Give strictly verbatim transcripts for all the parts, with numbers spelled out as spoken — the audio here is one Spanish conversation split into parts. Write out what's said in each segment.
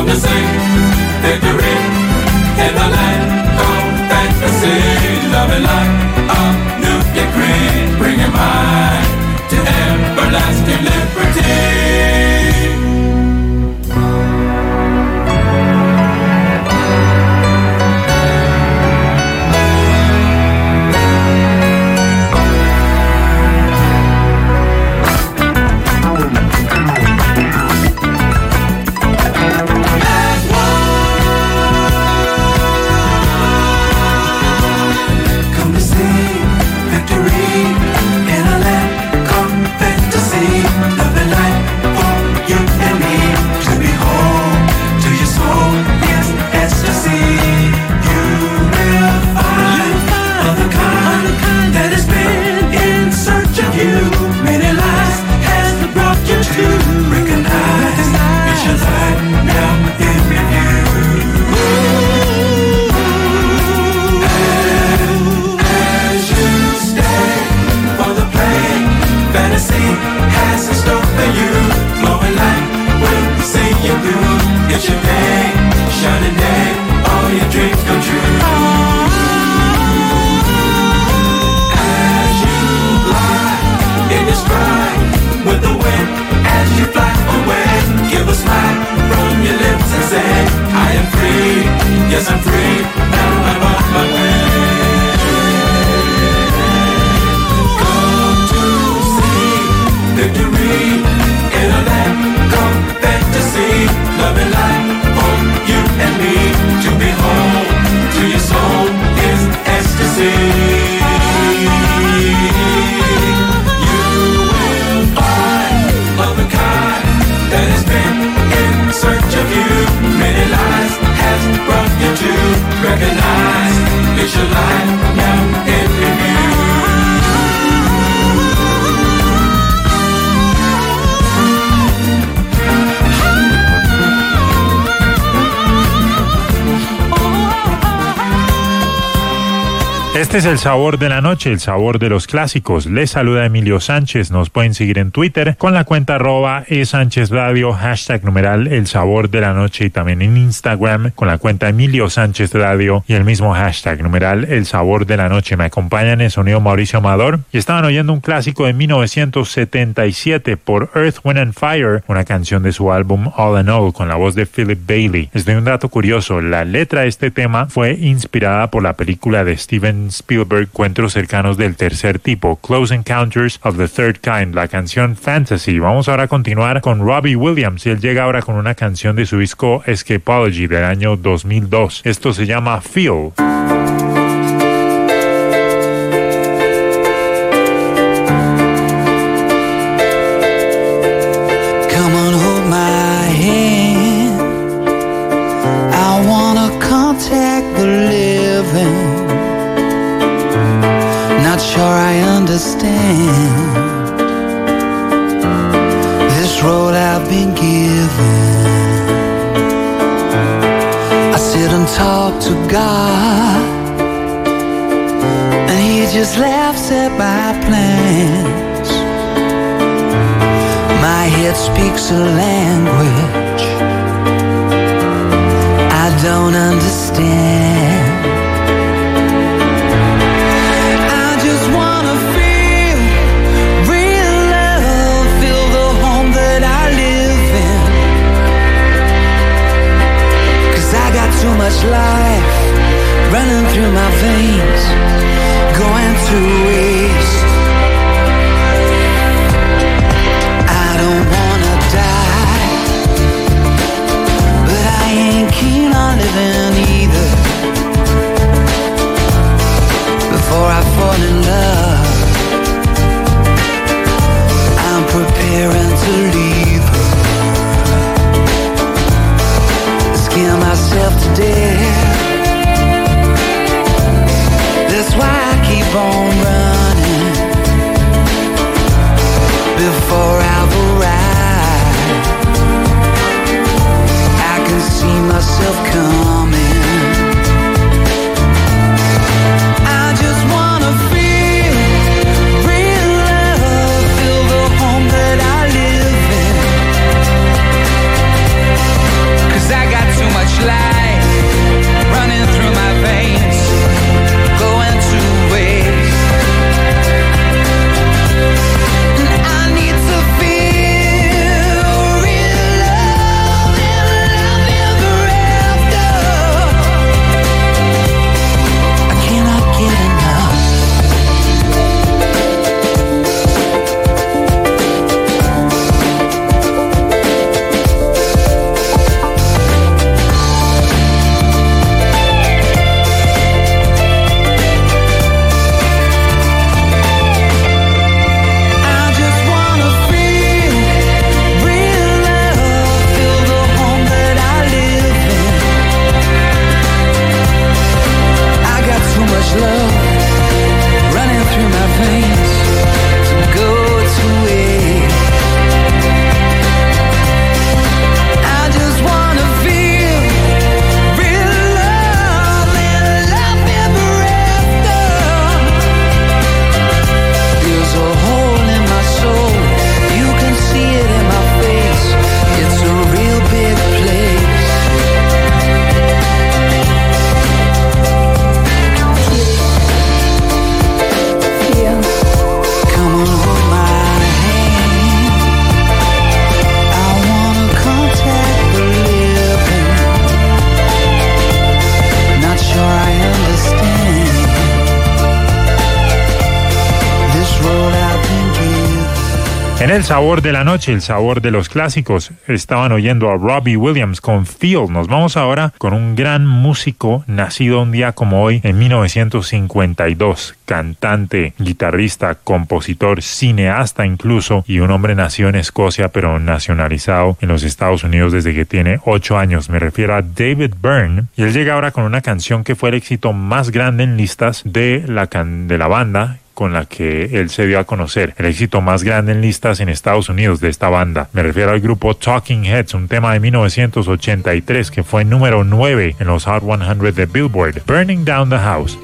to sing victory in the land of fantasy. Loving like a new decree, bringing mine to everlasting liberty. Yes, I'm free, now I'm on my way. Come to see victory in a land called fantasy. Love and light for you and me. To be home to your soul is ecstasy. You will find of the kind that has been in search of you. Many lies has brought you to recognize it's your life now in review. Este es el sabor de la noche, el sabor de los clásicos. Les saluda Emilio Sánchez. Nos pueden seguir en Twitter con la cuenta arroba e Sánchez Radio, hashtag numeral el sabor de la noche, y también en Instagram con la cuenta Emilio Sánchez Radio y el mismo hashtag numeral el sabor de la noche. Me acompañan en sonido Mauricio Amador y estaban oyendo un clásico de mil novecientos setenta y siete por Earth, Wind and Fire, una canción de su álbum All in All con la voz de Philip Bailey. Les doy un dato curioso: la letra de este tema fue inspirada por la película de Steven Spielberg, Encuentros cercanos del tercer tipo, Close Encounters of the Third Kind, la canción Fantasy. Vamos ahora a continuar con Robbie Williams. Él llega ahora con una canción de su disco Escapology del año dos mil dos. Esto se llama Feel. Sure I understand this road I've been given. I sit and talk to God, and He just laughs at my plans. My head speaks a language I don't understand. Too much life running through my veins, going to waste. I don't wanna die, but I ain't keen on living either. Before I fall in love, I'm preparing to leave her. Scare myself to death. That's why I keep on running before I've arrived. I can see myself coming. I just wanna feel real love, feel the home that I live in. 'Cause I got En el sabor de la noche, el sabor de los clásicos, estaban oyendo a Robbie Williams con Feel. Nos vamos ahora con un gran músico nacido un día como hoy en mil novecientos cincuenta y dos, cantante, guitarrista, compositor, cineasta incluso, y un hombre nacido en Escocia pero nacionalizado en los Estados Unidos desde que tiene ocho años. Me refiero a David Byrne, y él llega ahora con una canción que fue el éxito más grande en listas de la, can- de la banda con la que él se dio a conocer, el éxito más grande en listas en Estados Unidos de esta banda. Me refiero al grupo Talking Heads, un tema de mil novecientos ochenta y tres que fue número nueve en los Hot cien de Billboard, Burning Down the House.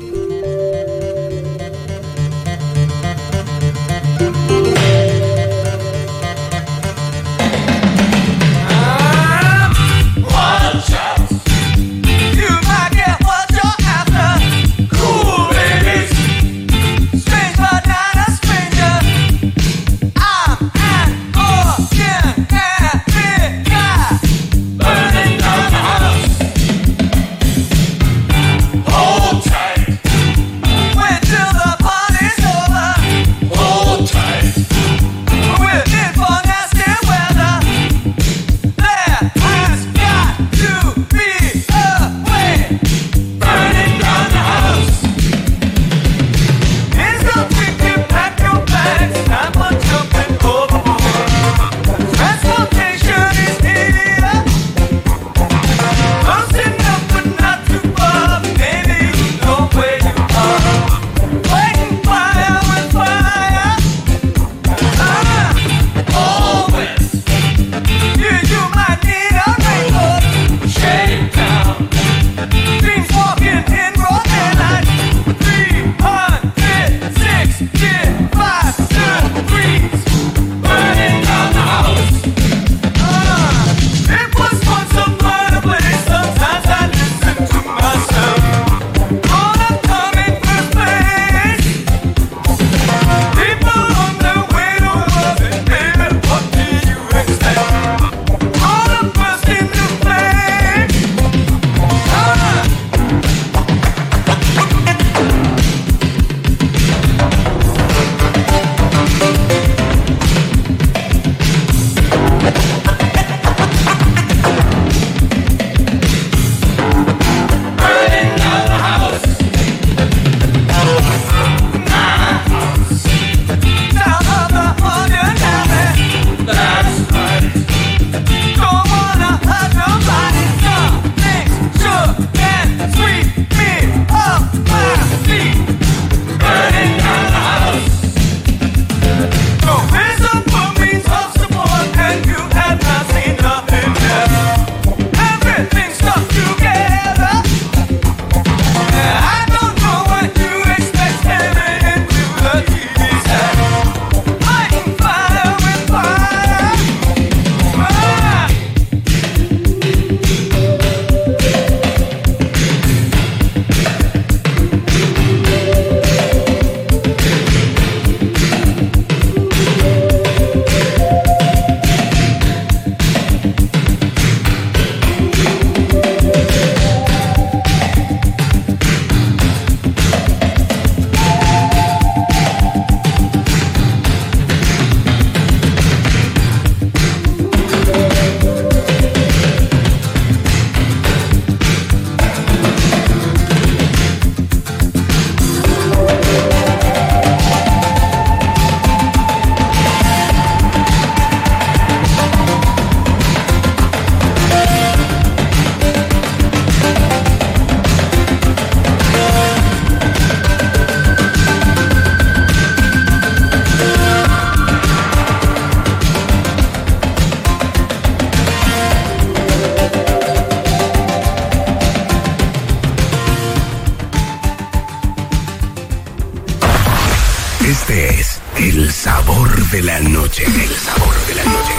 Este es el sabor de la noche. El sabor de la noche.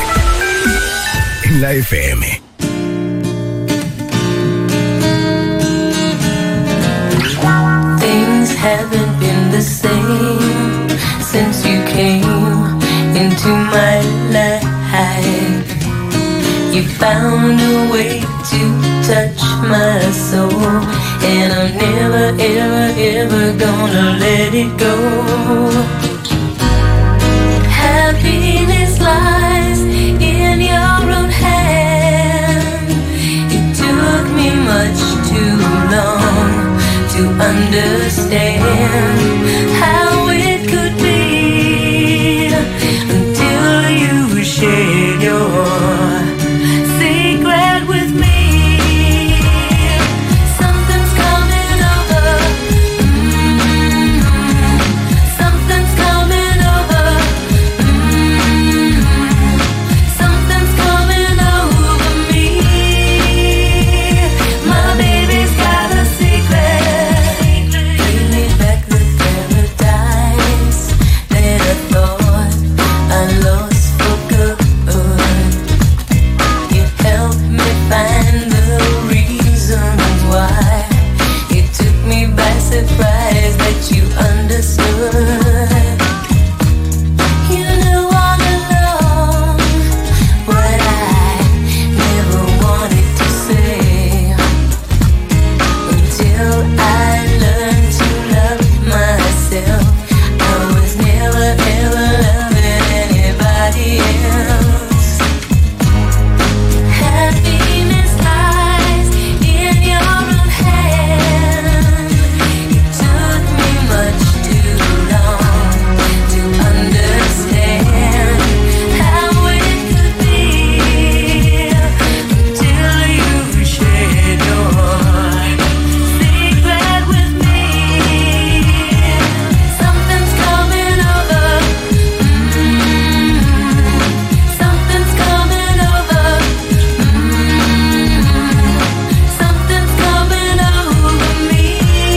En la F M. Things haven't been the same since you came into my life. You found a way to touch my soul, and I'm never, ever, ever gonna let it go. Happiness understand how it could be until you shared your secret with me. Something's coming over. Mm-hmm. Something's coming over. Mm-hmm. Something's coming over me. My baby's got a secret. Bring me back the paradise that I thought I lost for good. You helped me find the reasons why. It took me by surprise that you understood. You knew all along what I never wanted to say, until I learned to love myself. I was never ever loving anybody else. Happiness lies in your own hand. It took me much too long to understand how it could be until you shared your secret with me. Something's coming over. Mm-hmm. Something's coming over. Mm-hmm. Something's coming over me.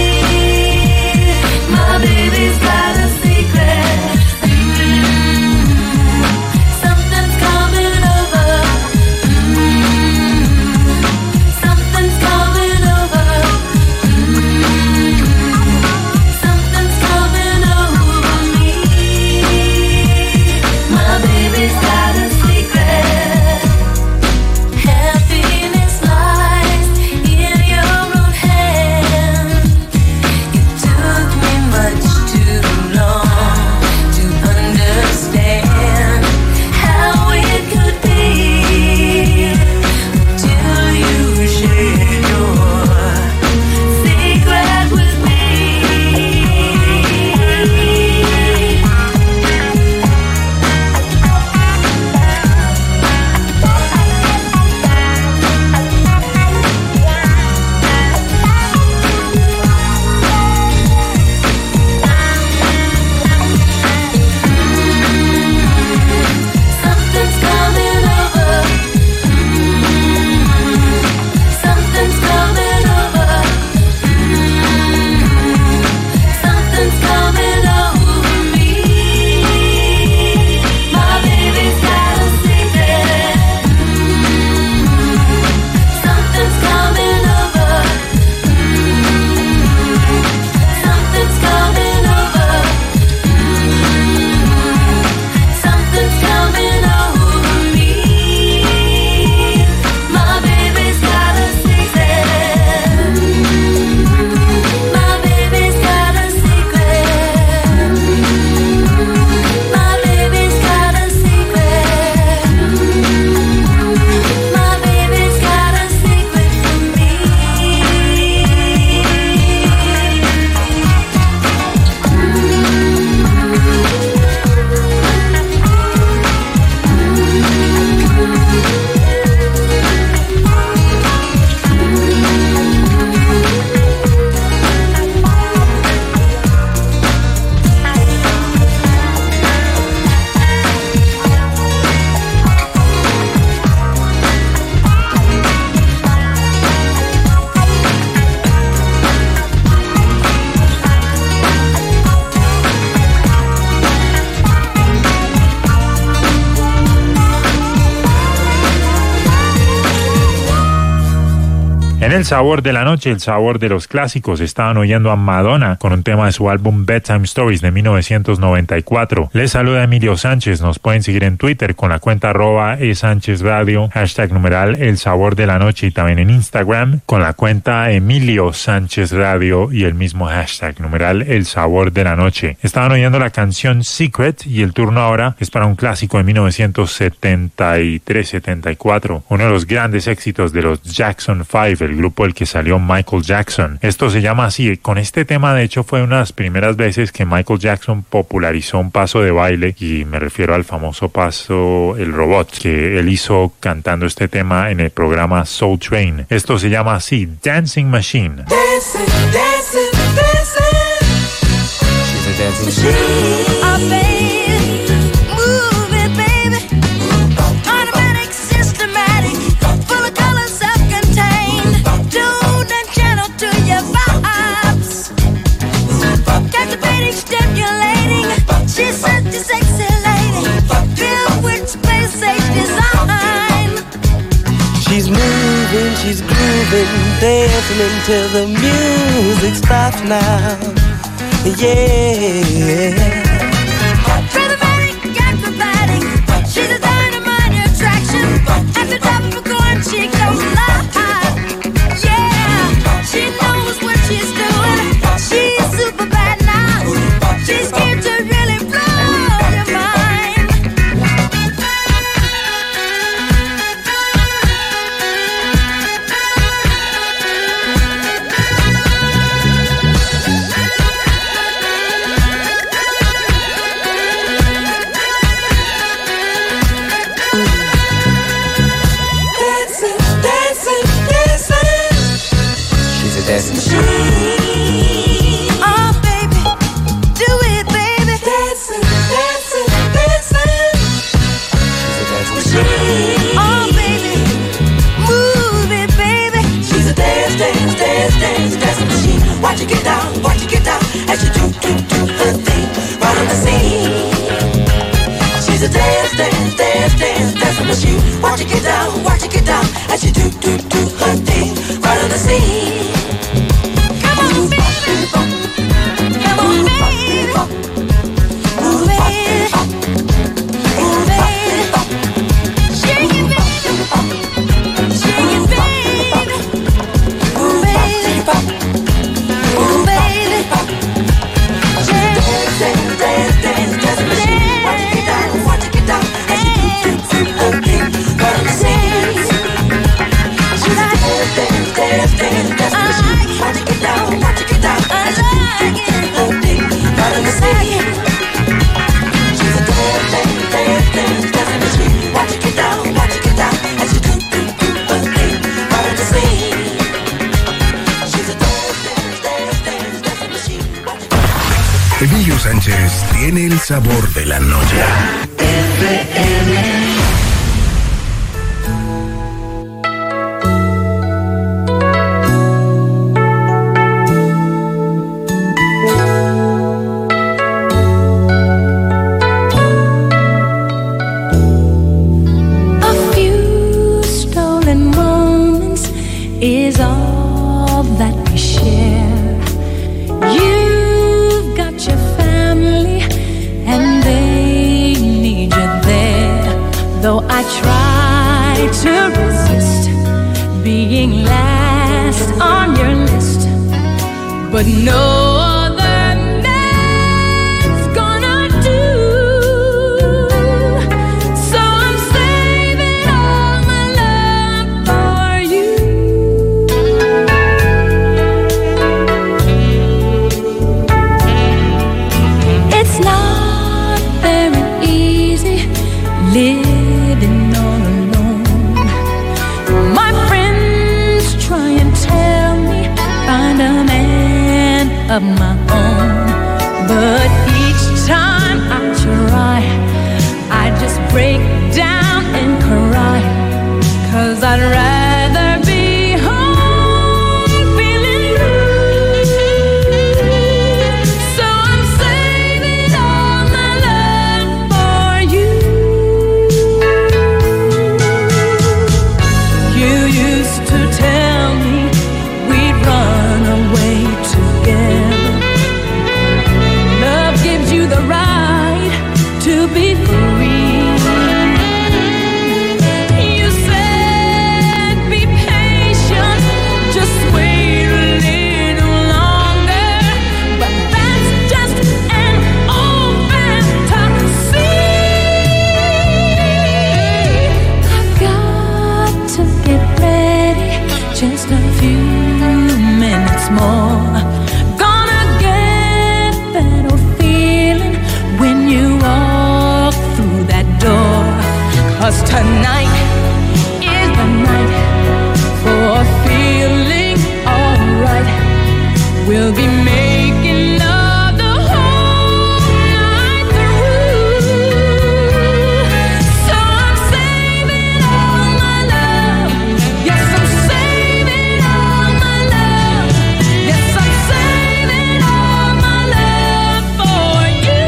My baby's got a secret. Mm-hmm. Something's coming over. Mm-hmm. Something's coming over. Mm-hmm. Something's coming over me. My baby's got a secret. Happiness lies in your own hand. It took me much too long to understand how it could be until you shared your secret with me. Something's coming over. Mm-hmm. Something's coming over. Mm-hmm. Something's coming over me. My baby's got a secret. Mm-hmm. Something's coming over. Mm-hmm. Something's coming over. Mm-hmm. Something's coming over me. My baby's got a secret. My baby's got a secret. My baby's got a secret. My baby's got a secret from me. En el sabor de la noche, el sabor de los clásicos, estaban oyendo a Madonna con un tema de su álbum Bedtime Stories de mil novecientos noventa y cuatro. Les saluda Emilio Sánchez. Nos pueden seguir en Twitter con la cuenta arroba e Sánchez Radio, hashtag numeral el sabor de la noche, y también en Instagram con la cuenta Emilio Sánchez Radio y el mismo hashtag numeral el sabor de la noche. Estaban oyendo la canción Secret y el turno ahora es para un clásico de mil novecientos setenta y tres setenta y cuatro, uno de los grandes éxitos de los Jackson Five, el grupo del que salió Michael Jackson. Esto se llama así. Con este tema, de hecho, fue una de las primeras veces que Michael Jackson popularizó un paso de baile, y me refiero al famoso paso El Robot, que él hizo cantando este tema en el programa Soul Train. Esto se llama así, Dancing Machine. Dancing, dancing, dancing. She's a dancing machine. Oh, baby, move it, baby. Automatic, systematic, full of color, self-contained. Tuned and channeled to your vibes. Captivating, stimulating. She's such a sexy lady, filled with space age design. She's moving, she's grooving, dancing until the music stops now. Yeah. Rhythmic, acrobatic, she's a dynamite attraction. At the top of a coin, she goes live. Yeah, she knows what she's doing. She's super bad now. She's here to really blow your mind. Dancing, dancing, dancing. She's a dancing machine. Oh, baby, do it, baby. Dancing, dancing, dancing. She's a dancing machine. Oh, baby, move it, baby. She's a dance, dance, dance, dance, dancing machine. Watch it get down, watch it get down, as she do, do, do her thing, right on the scene. She's a dance, dance, dance, dance, dancing machine. Watch it get down, watch it get down, as she do, do, do her thing, right on the scene. Come on, baby. Come on, baby. Move it. Move it. Shake it, baby. Shake it, baby. Move it. Move it. Dance, dance, dance, dance, dance machine. Watch it get down, watch it get down, as she do, do, do her thing, right on the scene. She's a dance, dance, dance, dance, dance machine. Watch it get down, watch it get down, as she do, do, do her thing, right on the scene. She's a dance, dance, dance, dance, dance machine. Watch it get down, watch it get down, as she do, do, do her thing, right on the scene. She's a dance, dance, dance, dance, dance machine. Watch it get down. Emilio Sánchez tiene el sabor de la noche. A few stolen moments is all that we share. You've got your family and they need you there. Though I try to resist being last on your list, but no other man's gonna do. So I'm saving all my love for you. It's not very easy living all alone. My friends try and tell me find a man of my own, but each time I try, I just break down and cry, 'cause I'd rather be home feeling blue. So I'm saving all my love for you. You used to tell me we'd run away together. Love gives you the right to be free. You said be patient, just wait a little longer, but that's just an old fantasy. I've got to get ready, just a few 'cause tonight is the night for feeling alright. We'll be making love the whole night through. So I'm saving all my love. Yes, I'm saving all my love. Yes, I'm saving all my love for you.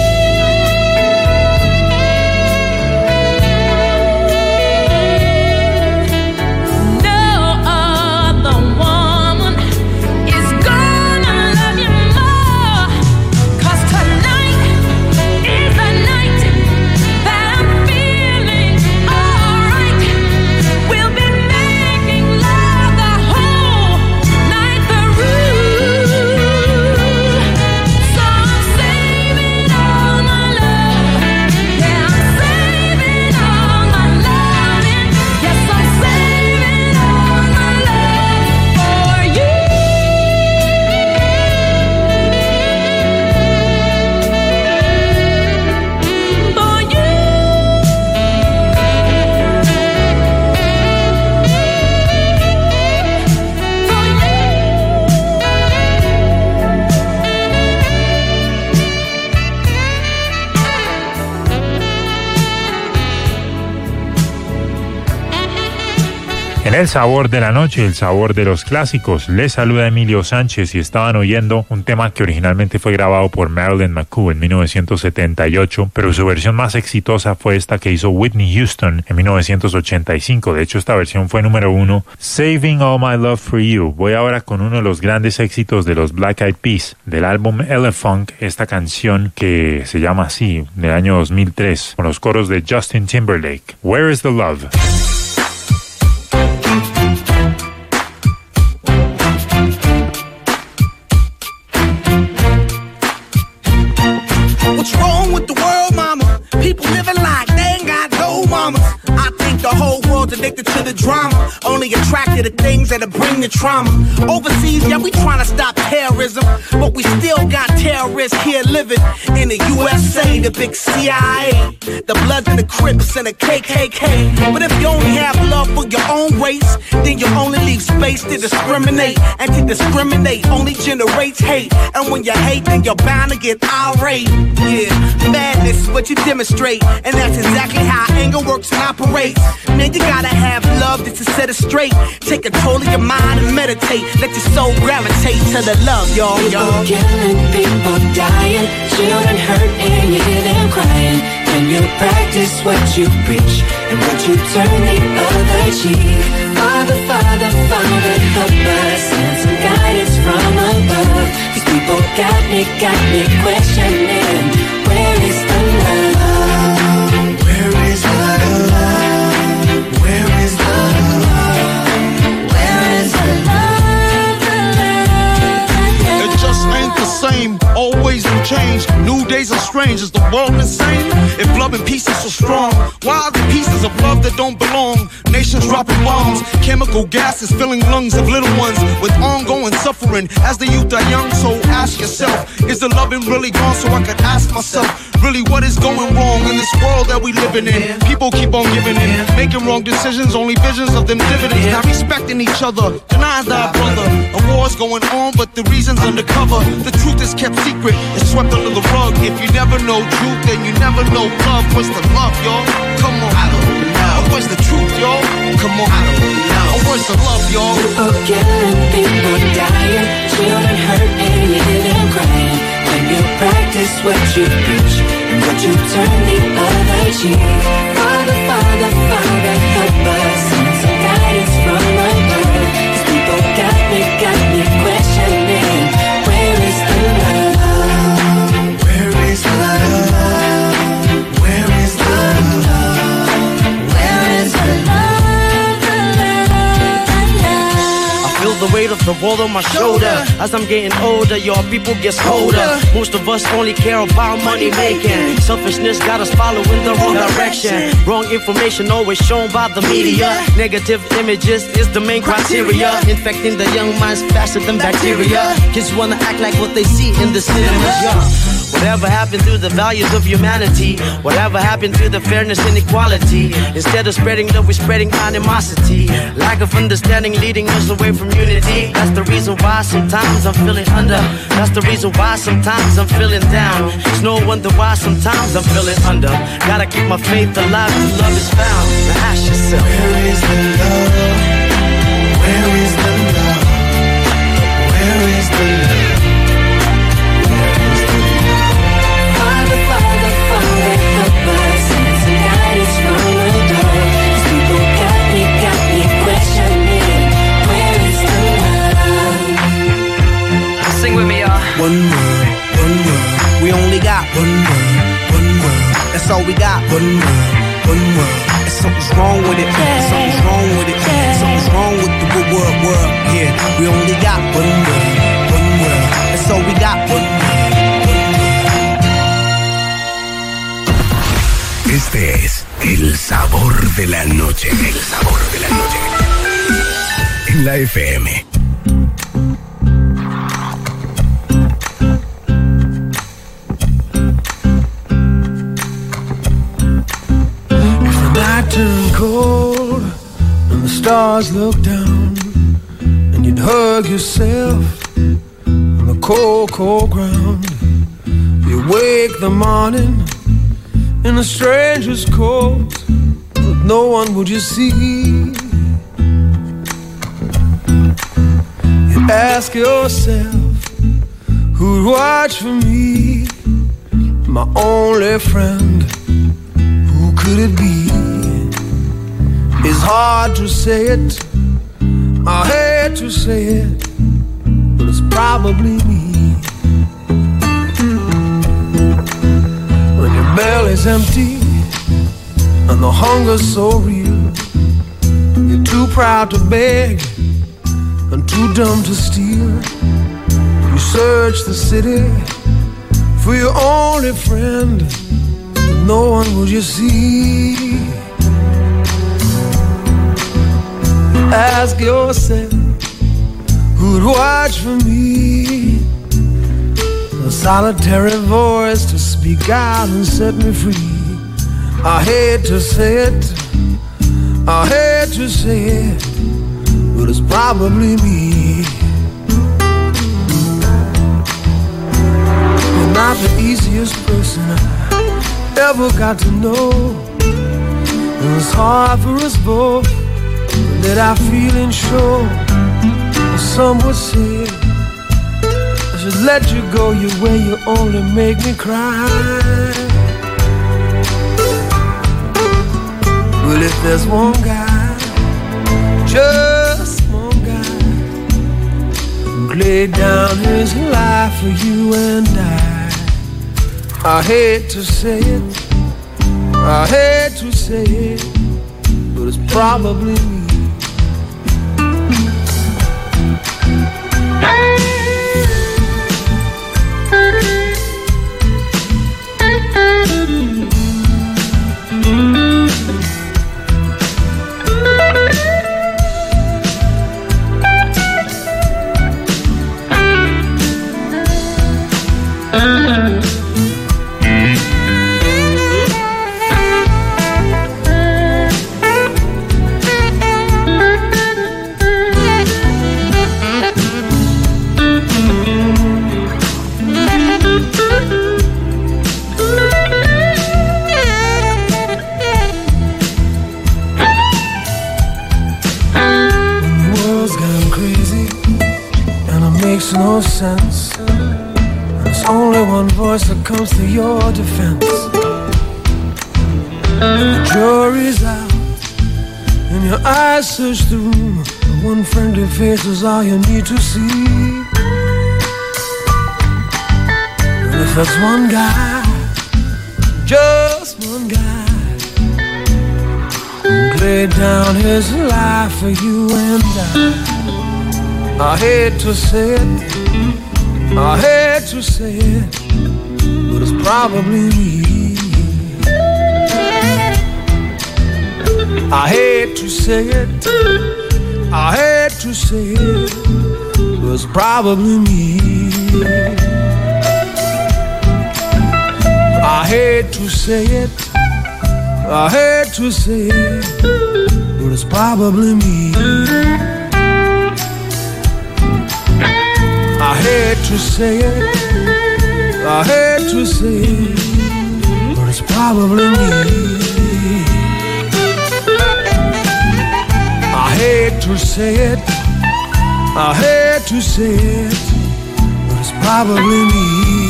No other woman is gonna love you more, 'cause tonight is the night that I'm feeling alright. We'll be making love the whole night through. So I'm saving all my love. Yeah, I'm saving all my loving. Yes, I'm saving all my love for you. For you. En el sabor de la noche, el sabor de los clásicos, les saluda Emilio Sánchez y estaban oyendo un tema que originalmente fue grabado por Marilyn McCoo en mil novecientos setenta y ocho, pero su versión más exitosa fue esta que hizo Whitney Houston en mil novecientos ochenta y cinco. De hecho, esta versión fue número uno, Saving All My Love For You. Voy ahora con uno de los grandes éxitos de los Black Eyed Peas, del álbum Elefunk, esta canción que se llama así, del año dos mil tres, con los coros de Justin Timberlake. Where is the Love? What's wrong with the world, mama? People living like they ain't got no mamas. I think the whole world's addicted to the drama, only attracted to things that'll bring the trauma. Overseas, yeah, we trying to stop terrorism, but we still got terrorists here living in the U S A, the big C I A, the Bloods and the Crips and the K K K. But if you only have love for your own race, then you only leave space to discriminate, and to discriminate only generates hate. And when you hate, then you're bound to get irate. Yeah, madness is what you demonstrate, and that's exactly how anger works and operates. Man, you gotta have love just to set it straight. Take control of your mind and meditate. Let your soul gravitate to the love, y'all, y'all. People killing, people dying, children hurt and you hear them crying. When you practice what you preach and what you turn the other cheek. Father, Father, Father, help us, send some guidance from above. These people got me, got me questioning, where is the love? Where is the love? Where is the love? Where is the love, the love, the love? It just ain't the same, always new change. New days are strange, is the world insane? If love and peace is so strong, why are the pieces of love that don't belong? Nations dropping bombs, chemical gases filling lungs of little ones with ongoing suffering as the youth are young. So ask yourself, is the loving really gone? So I could ask myself, really what is going wrong in this world that we living in? People keep on giving in, making wrong decisions, only visions of them dividends. Not respecting each other, denying thy brother. A war's going on, but the reason's undercover. The truth is kept secret, it's swept under the rug. If you never know truth, then you never know love. What's the love, y'all? Come on, I don't know. What's the truth, y'all? Come on, I don't know. What's the love, y'all? People killing, people dying, children hurt and you hear them crying. When you practice what you preach and what you turn the other cheek. Father, Father, Father, help us, send some guidance from above. These people got me, got me questioning, where is the love? Where is the love? Where is the love? Where is the love, the love, the love? I feel the weight of the world on my shoulder. As I'm getting older, your people get colder. Most of us only care about money making. Selfishness got us following the wrong direction. Wrong information always shown by the media. Negative images is the main criteria. Infecting the young minds faster than bacteria. Kids wanna act like what they see in the cinemas. Yeah. Whatever happened to the values of humanity? Whatever happened to the fairness and equality? Instead of spreading love, we're spreading animosity. Lack of understanding leading us away from unity. That's the reason why sometimes I'm feeling under. That's the reason why sometimes I'm feeling down. It's no wonder why sometimes I'm feeling under. Gotta keep my faith alive till love is found. Now ask yourself, where is the love? Where is the love? Where is the love? Father, Father, Father, help us and guide us from above. These people got me, got me questioning, where is the love? sing with me, y'all. One world, one world. We only got one world, one world. That's all we got. One world, one world. And something's wrong with it. Something's wrong with it. Something's wrong with the good world, world. Yeah, we only got one world, one world. That's all we got. One world. Este es el sabor de la noche. El sabor de la noche. En la F M. If the night turned cold and the stars looked down, and you'd hug yourself on the cold, cold ground, you wake the morning in a stranger's coat, but no one would you see. You ask yourself, who'd watch for me? My only friend, who could it be? It's hard to say it, I hate to say it, but it's probably me. Belly's empty and the hunger's so real, you're too proud to beg and too dumb to steal. You search the city for your only friend, but no one will you see. You ask yourself, who'd watch for me? A solitary voice to speak out and set me free. I hate to say it, I hate to say it, but it's probably me. You're not the easiest person I ever got to know, and it's hard for us both that I feel and show. Some would say just let you go your way, you only make me cry. Well, if there's one guy, just one guy, who laid down his life for you and I, I hate to say it, I hate to say it, but it's probably me. No sense. There's only one voice that comes to your defense. The jury's out and your eyes search the room, but one friendly face is all you need to see. And if that's one guy, just one guy, who laid down his life for you and I, I hate to say it, I hate to say it, but it's probably me. I hate to say it, I hate to say it, but it's probably me. I hate to say it, I hate to say it, but it's probably me. I hate to say it, I hate to say it, but it's probably me. I hate to say it, I hate to say it, but it's probably me.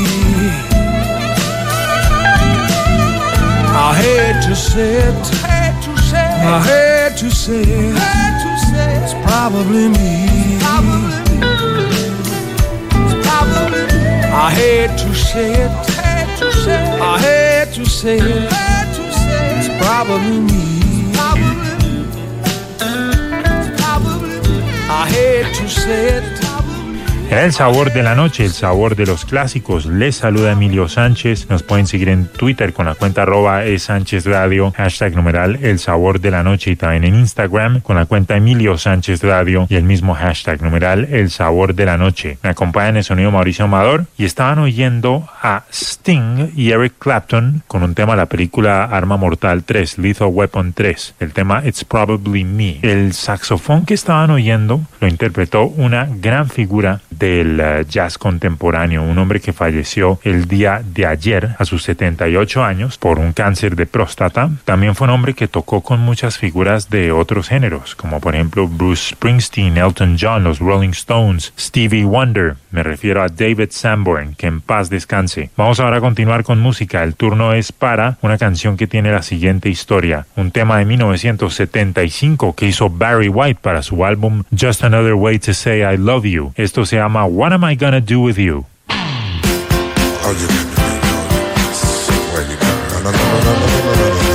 I hate to say it, I hate to say it, it's probably me. I hate to say it, I hate to say it, it's probably me. I hate to say it. El sabor de la noche, el sabor de los clásicos. Les saluda Emilio Sánchez. Nos pueden seguir en Twitter con la cuenta arroba e Sánchez Radio, hashtag numeral el sabor de la noche, y también en Instagram con la cuenta Emilio Sánchez Radio y el mismo hashtag numeral el sabor de la noche. Me acompaña en el sonido Mauricio Amador y estaban oyendo a Sting y Eric Clapton con un tema de la película Arma Mortal tres, Lethal Weapon tres, el tema It's Probably Me. El saxofón que estaban oyendo lo interpretó una gran figura del uh, jazz contemporáneo, un hombre que falleció el día de ayer a sus setenta y ocho años por un cáncer de próstata. También fue un hombre que tocó con muchas figuras de otros géneros, como por ejemplo Bruce Springsteen, Elton John, los Rolling Stones, Stevie Wonder. Me refiero a David Sanborn, que en paz descanse. Vamos ahora a continuar con música. El turno es para una canción que tiene la siguiente historia, un tema de mil novecientos setenta y cinco que hizo Barry White para su álbum Just Another Way to Say I Love You. Esto se llama What Am I Gonna Do With You? Oh, you got me. Where you got me? No, no, no, no, no, no, no, no, no.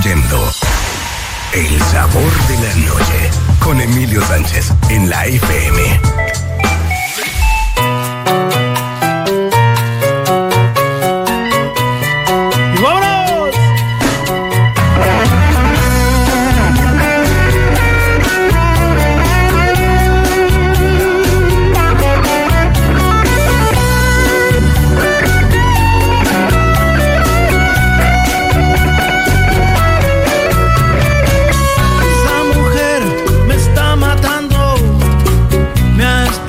oyendo El Sabor de la Noche con Emilio Sánchez en la F M. Esa mujer me está matando, me ha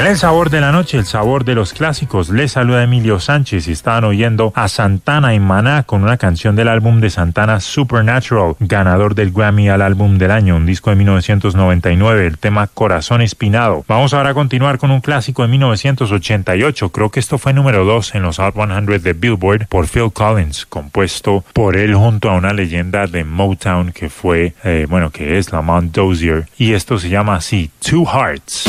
En el sabor de la noche, el sabor de los clásicos, les saluda Emilio Sánchez y estaban oyendo a Santana y Maná con una canción del álbum de Santana, Supernatural, ganador del Grammy al álbum del año, un disco de mil novecientos noventa y nueve, el tema Corazón Espinado. Vamos ahora a continuar con un clásico de mil novecientos ochenta y ocho, creo que esto fue número dos en los Hot cien de Billboard, por Phil Collins, compuesto por él junto a una leyenda de Motown que fue, eh, bueno, que es Lamont Dozier, y esto se llama así, Two Hearts.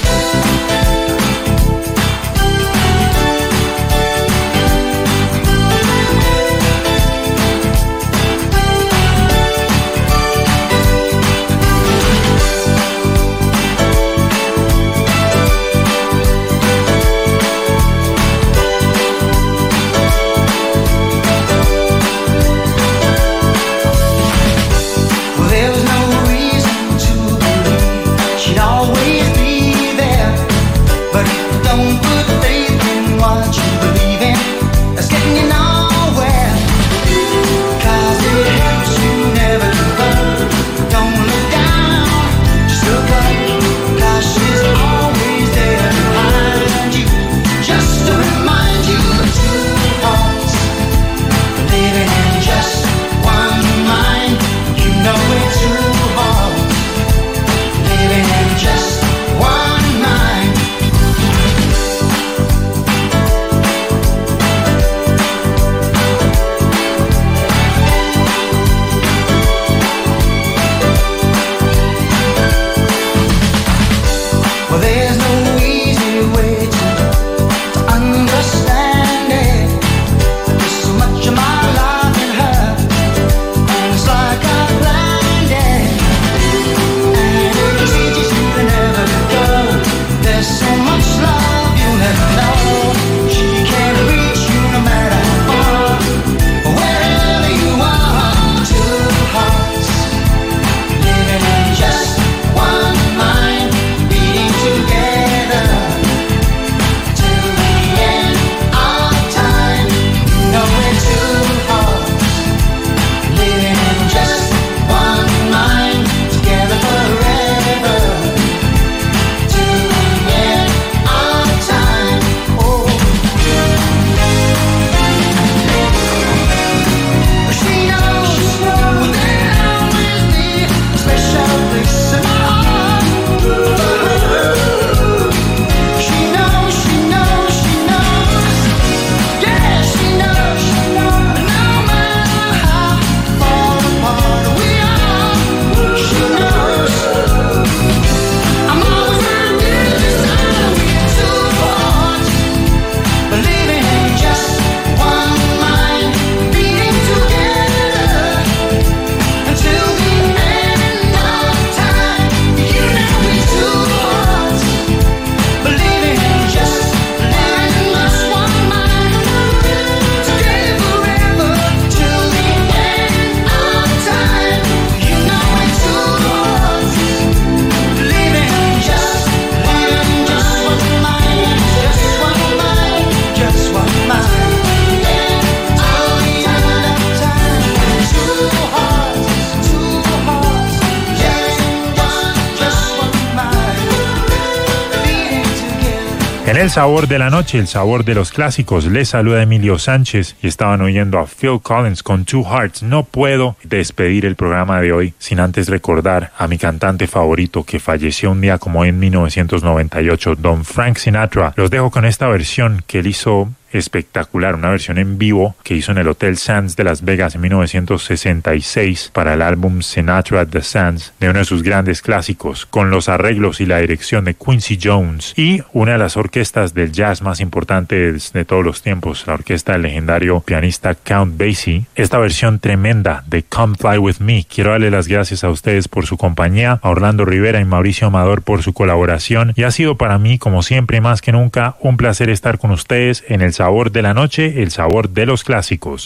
En el sabor de la noche, el sabor de los clásicos, les saluda Emilio Sánchez y estaban oyendo a Phil Collins con Two Hearts. No puedo despedir el programa de hoy sin antes recordar a mi cantante favorito que falleció un día como en mil novecientos noventa y ocho, Don Frank Sinatra. Los dejo con esta versión que él hizo espectacular, una versión en vivo que hizo en el Hotel Sands de Las Vegas en mil novecientos sesenta y seis para el álbum Sinatra at the Sands, de uno de sus grandes clásicos, con los arreglos y la dirección de Quincy Jones y una de las orquestas del jazz más importantes de todos los tiempos, la orquesta del legendario pianista Count Basie. Esta versión tremenda de Come Fly With Me. Quiero darle las gracias a ustedes por su compañía, a Orlando Rivera y Mauricio Amador por su colaboración, y ha sido para mí, como siempre, más que nunca, un placer estar con ustedes en el sabor de la noche, el sabor de los clásicos.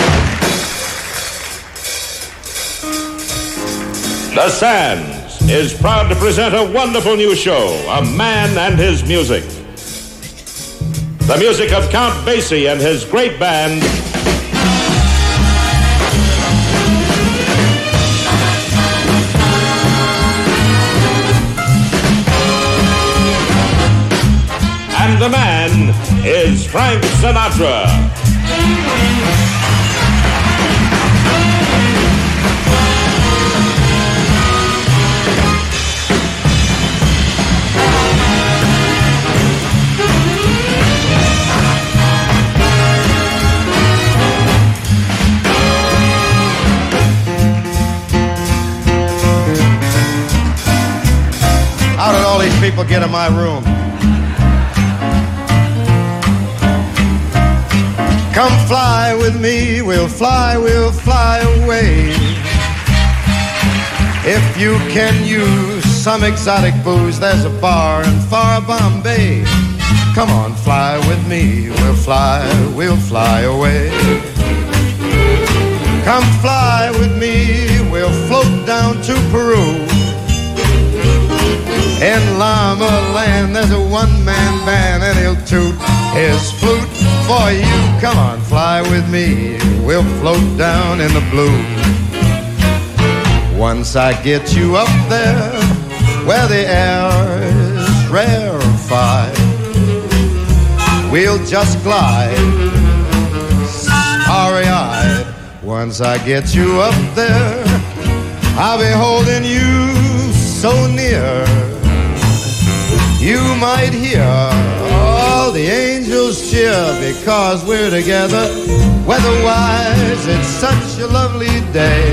The Sands is proud to present a wonderful new show, A Man and His Music. The music of Count Basie and his great band, And the man is Frank Sinatra. How did all these people get in my room? Come fly with me, we'll fly, we'll fly away. If you can use some exotic booze, there's a bar in far Bombay. Come on, fly with me, we'll fly, we'll fly away. Come fly with me, we'll float down to Peru. In Llama Land, there's a one-man band, and he'll toot his flute for you. Come on, fly with me, we'll float down in the blue. Once I get you up there, where the air is rarefied, we'll just glide, starry-eyed. Once I get you up there, I'll be holding you so near. You might hear all the angels cheer because we're together. Weather-wise, it's such a lovely day.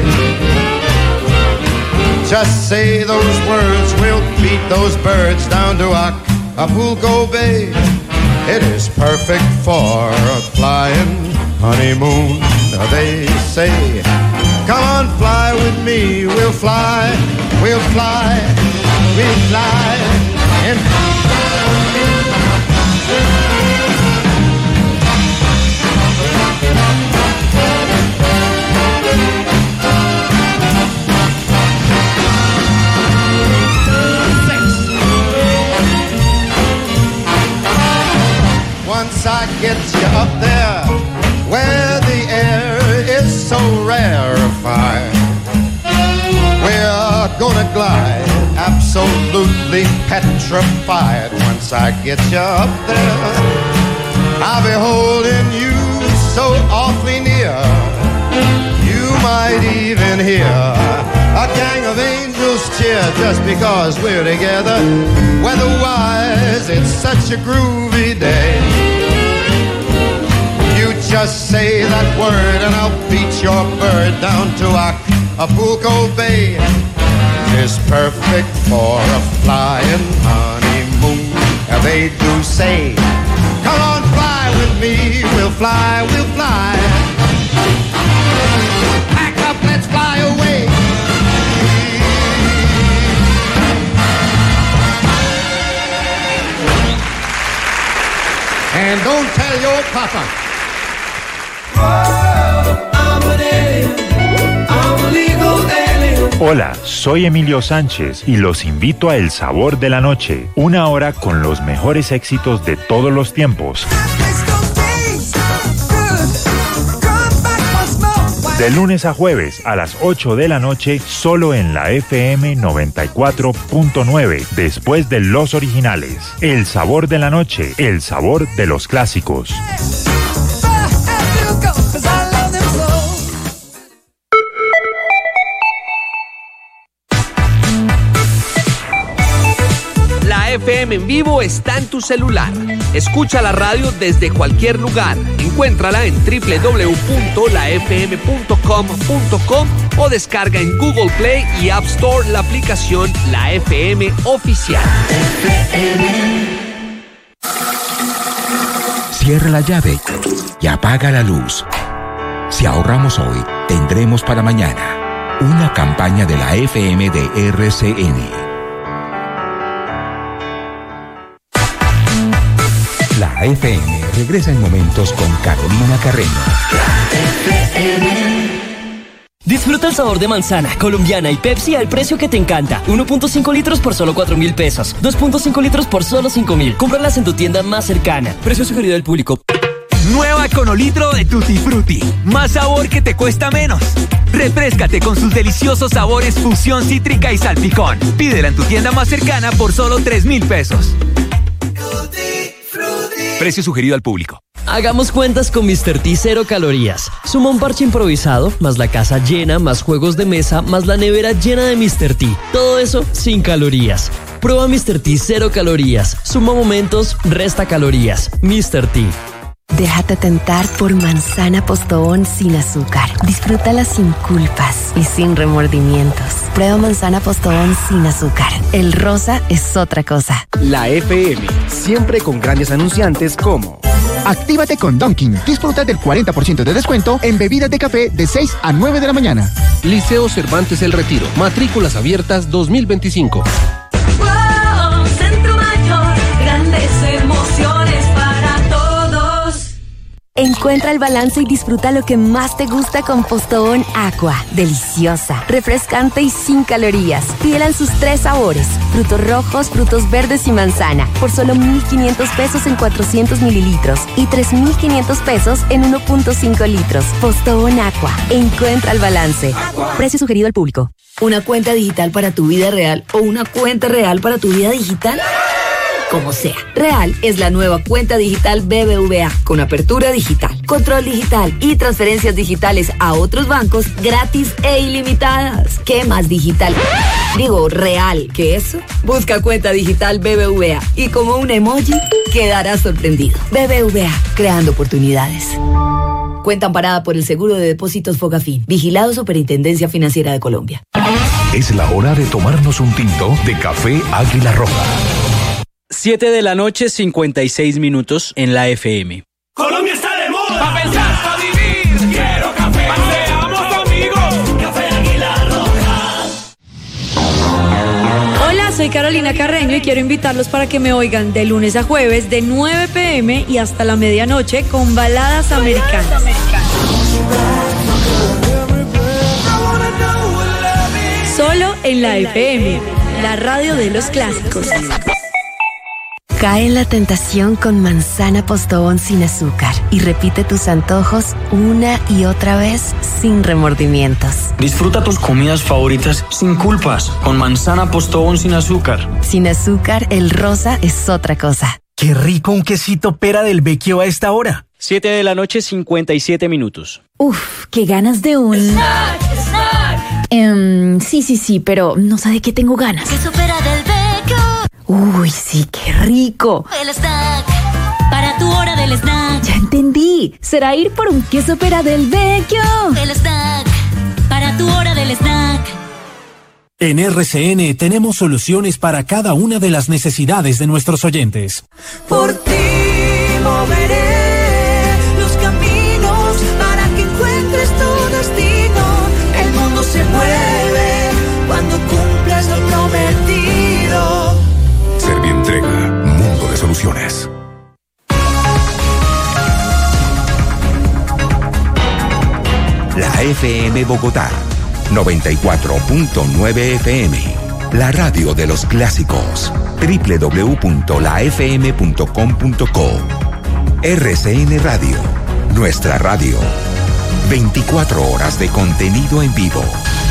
Just say those words, we'll beat those birds down to Acapulco Bay. It is perfect for a flying honeymoon, they say. Come on, fly with me, we'll fly, we'll fly, we'll fly. And once I get you up there, where the air is so rarefied, we're gonna glide, absolutely petrified. Once I get you up there, I'll be holding you so awfully near. You might even hear a gang of angels cheer just because we're together. Weather-wise, it's such a groovy day. You just say that word and I'll beat your bird down to Acapulco Bay. It's perfect for a flying honeymoon. They do say, come on, fly with me, we'll fly, we'll fly. Pack up, let's fly away. And don't tell your papa. Oh, I'm an alien. I'm a legal alien. Hola, soy Emilio Sánchez y los invito a El Sabor de la Noche, una hora con los mejores éxitos de todos los tiempos. De lunes a jueves a las ocho de la noche, solo en la F M noventa y cuatro punto nueve, después de los originales. El Sabor de la Noche, el sabor de los clásicos. F M en vivo está en tu celular. Escucha la radio desde cualquier lugar. Encuéntrala en doble u doble u doble u punto la f m punto com punto com o descarga en Google Play y App Store la aplicación La F M Oficial. Cierra la llave y apaga la luz. Si ahorramos hoy, tendremos para mañana. Una campaña de la F M de R C N. La F M regresa en momentos con Carolina Carreño. Disfruta el sabor de manzana, colombiana y Pepsi al precio que te encanta. uno punto cinco litros por solo cuatro mil pesos. dos punto cinco litros por solo cinco mil. Cómpralas en tu tienda más cercana. Precio sugerido del público. Nueva Econolitro de Tutti Frutti. Más sabor que te cuesta menos. Refréscate con sus deliciosos sabores fusión cítrica y salpicón. Pídela en tu tienda más cercana por solo tres mil pesos. Tutti Frutti. Precio sugerido al público. Hagamos cuentas con míster T cero calorías. Suma un parche improvisado, más la casa llena, más juegos de mesa, más la nevera llena de míster T. Todo eso sin calorías. Prueba míster T cero calorías. Suma momentos, resta calorías. míster T. Déjate tentar por manzana postobón sin azúcar. Disfrútala sin culpas y sin remordimientos. Prueba manzana postobón sin azúcar. El rosa es otra cosa. La F M, siempre con grandes anunciantes como... Actívate con Dunkin'. Disfruta del cuarenta por ciento de descuento en bebidas de café de seis a nueve de la mañana. Liceo Cervantes El Retiro. Matrículas abiertas dos mil veinticinco. Wow, Centro Mayor, grandes emociones para todos. Encuentra el balance y disfruta lo que más te gusta con Postobón Aqua. Deliciosa, refrescante y sin calorías. Pídela en sus tres sabores: frutos rojos, frutos verdes y manzana. Por solo mil quinientos pesos en cuatrocientos mililitros y tres mil quinientos pesos en uno punto cinco litros. Postobón Aqua. Encuentra el balance. Precio sugerido al público. ¿Una cuenta digital para tu vida real o una cuenta real para tu vida digital? Como sea, Real es la nueva cuenta digital B B V A con apertura digital, control digital y transferencias digitales a otros bancos gratis e ilimitadas. ¿Qué más digital? Digo, real que eso. Busca cuenta digital B B V A y como un emoji quedarás sorprendido. B B V A, creando oportunidades. Cuenta amparada por el Seguro de Depósitos Fogafín. Vigilado Superintendencia Financiera de Colombia. Es la hora de tomarnos un tinto de café Águila Roja. siete de la noche, cincuenta y seis minutos en la F M. Colombia está de moda. Pa' pensar, pa' vivir. Quiero café. Seamos amigos. Café Águila Roja. Hola, soy Carolina Carreño y quiero invitarlos para que me oigan de lunes a jueves de nueve pe eme y hasta la medianoche con baladas americanas. Solo en la F M, la radio de los clásicos. Cae en la tentación con manzana postobón sin azúcar y repite tus antojos una y otra vez sin remordimientos. Disfruta tus comidas favoritas sin culpas con manzana postobón sin azúcar. Sin azúcar, el rosa es otra cosa. Qué rico un quesito pera del Vecchio a esta hora. siete de la noche, cincuenta y siete minutos. Uf, qué ganas de un... Snack, snack. Um, sí, sí, sí, pero no sé de qué tengo ganas. Queso pera del Vecchio. Uy, sí, qué rico. El snack. Para tu hora del snack. Ya entendí. Será ir por un queso pera del Vecchio. El snack. Para tu hora del snack. En R C N tenemos soluciones para cada una de las necesidades de nuestros oyentes. Por ti moveré los caminos para que encuentres tu destino. El mundo se mueve cuando cumplas lo prometido. Servientrega, mundo de soluciones. La F M Bogotá, noventa y cuatro punto nueve F M. La radio de los clásicos. doble u doble u doble u punto la f m punto com punto co. R C N Radio, nuestra radio. veinticuatro horas de contenido en vivo.